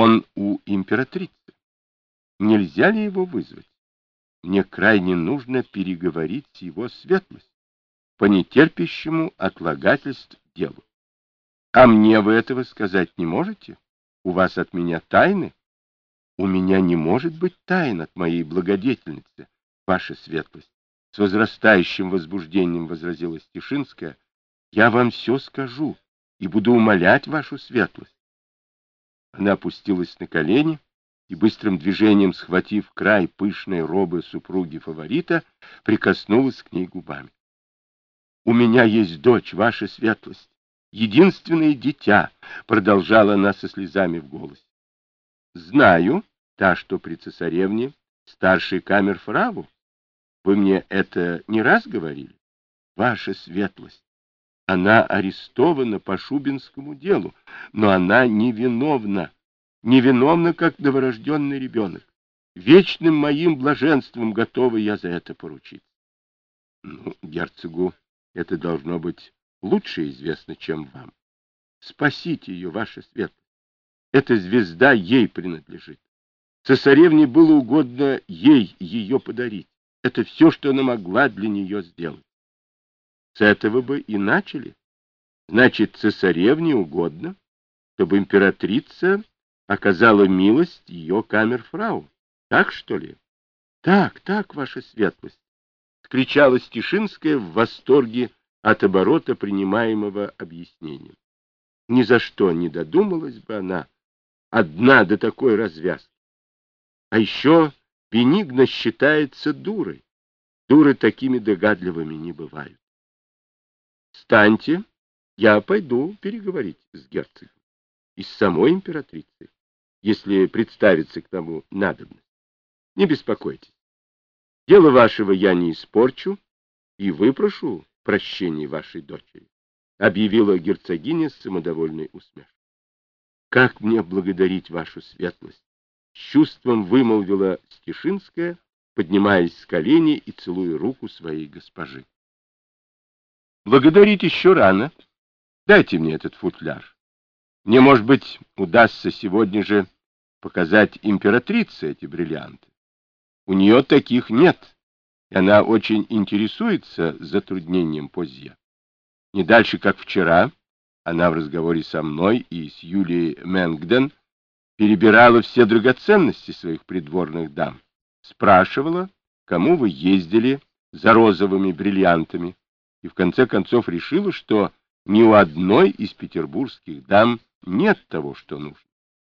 Он у императрицы. Нельзя ли его вызвать? Мне крайне нужно переговорить с его светлостью по нетерпящему отлагательств делу. А мне вы этого сказать не можете? У вас от меня тайны? У меня не может быть тайн от моей благодетельницы, ваша светлость. С возрастающим возбуждением возразила Стешинская. Я вам все скажу и буду умолять вашу светлость. Она опустилась на колени и, быстрым движением схватив край пышной робы супруги фаворита, прикоснулась к ней губами. — У меня есть дочь, ваша светлость, единственное дитя, — продолжала она со слезами в голосе. — Знаю, та, что при цесаревне, старший камерфраву. Вы мне это не раз говорили? Ваша светлость. Она арестована по Шубинскому делу, но она невиновна. Невиновна, как новорожденный ребенок. Вечным моим блаженством готова я за это поручить. Ну, герцогу это должно быть лучше известно, чем вам. Спасите ее, ваша светлость. Эта звезда ей принадлежит. Цесаревне было угодно ей ее подарить. Это все, что она могла для нее сделать. С этого бы и начали. Значит, цесаревне угодно, чтобы императрица оказала милость ее камерфрау. Так, что ли? Так, ваша светлость, — кричала Стешинская в восторге от оборота принимаемого объяснения. Ни за что не додумалась бы она одна до такой развязки. А еще Бенигна считается дурой. Дуры такими догадливыми не бывают. Встаньте, я пойду переговорить с герцогом и с самой императрицей, если представится к тому надобность. Не беспокойтесь. Дело вашего я не испорчу и выпрошу прощения вашей дочери, — объявила герцогиня с самодовольной усмешкой. — Как мне благодарить вашу светлость? — с чувством вымолвила Стешинская, поднимаясь с колени и целуя руку своей госпожи. — Благодарить еще рано. Дайте мне этот футляр. Мне, может быть, удастся сегодня же показать императрице эти бриллианты. У нее таких нет, и она очень интересуется затруднением Позье. Не дальше, как вчера, она в разговоре со мной и с Юлией Менгден перебирала все драгоценности своих придворных дам, спрашивала, кому вы ездили за розовыми бриллиантами, и в конце концов решила, что ни у одной из петербургских дам нет того, что нужно.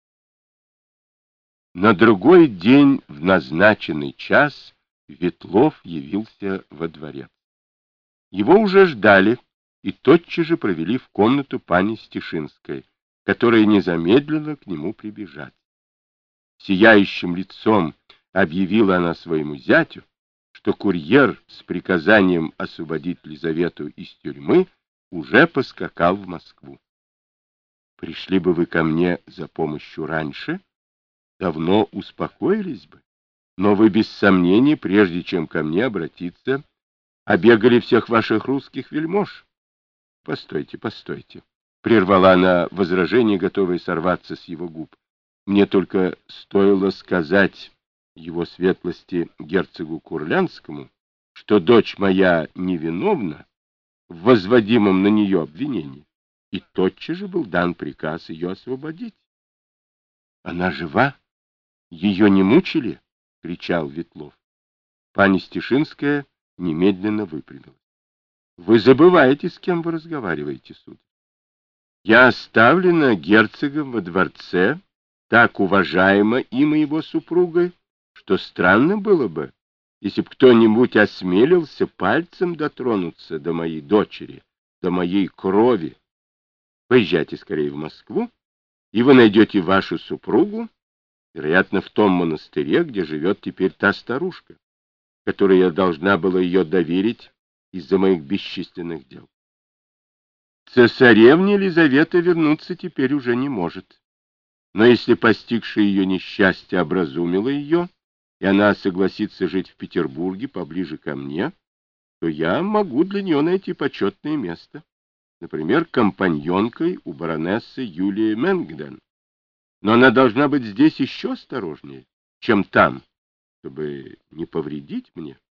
На другой день в назначенный час Ветлов явился во дворец. Его уже ждали и тотчас же провели в комнату пани Стешинской, которая не замедлила к нему прибежать. Сияющим лицом объявила она своему зятю, что курьер с приказанием освободить Лизавету из тюрьмы уже поскакал в Москву. Пришли бы вы ко мне за помощью раньше, давно успокоились бы, но вы без сомнения, прежде чем ко мне обратиться, обегали всех ваших русских вельмож. Постойте, постойте, — прервала она возражение, готовое сорваться с его губ. Мне только стоило сказать его светлости герцогу Курлянскому, что дочь моя невиновна в возводимом на нее обвинении, и тотчас же был дан приказ ее освободить. — Она жива? Ее не мучили? — кричал Ветлов. Пани Стешинская немедленно выпрямилась. — Вы забываете, с кем вы разговариваете, сударь. Я оставлена герцогом во дворце, так уважаема им и его супругой, что странно было бы, если б кто-нибудь осмелился пальцем дотронуться до моей дочери, до моей крови. Поезжайте скорее в Москву, и вы найдете вашу супругу, вероятно, в том монастыре, где живет теперь та старушка, которой я должна была ее доверить из-за моих бесчисленных дел. Цесаревне Елизавета вернуться теперь уже не может. Но если постигшее ее несчастье образумило ее, и она согласится жить в Петербурге поближе ко мне, то я могу для нее найти почетное место, например, компаньонкой у баронессы Юлии Менгден. Но она должна быть здесь еще осторожнее, чем там, чтобы не повредить мне.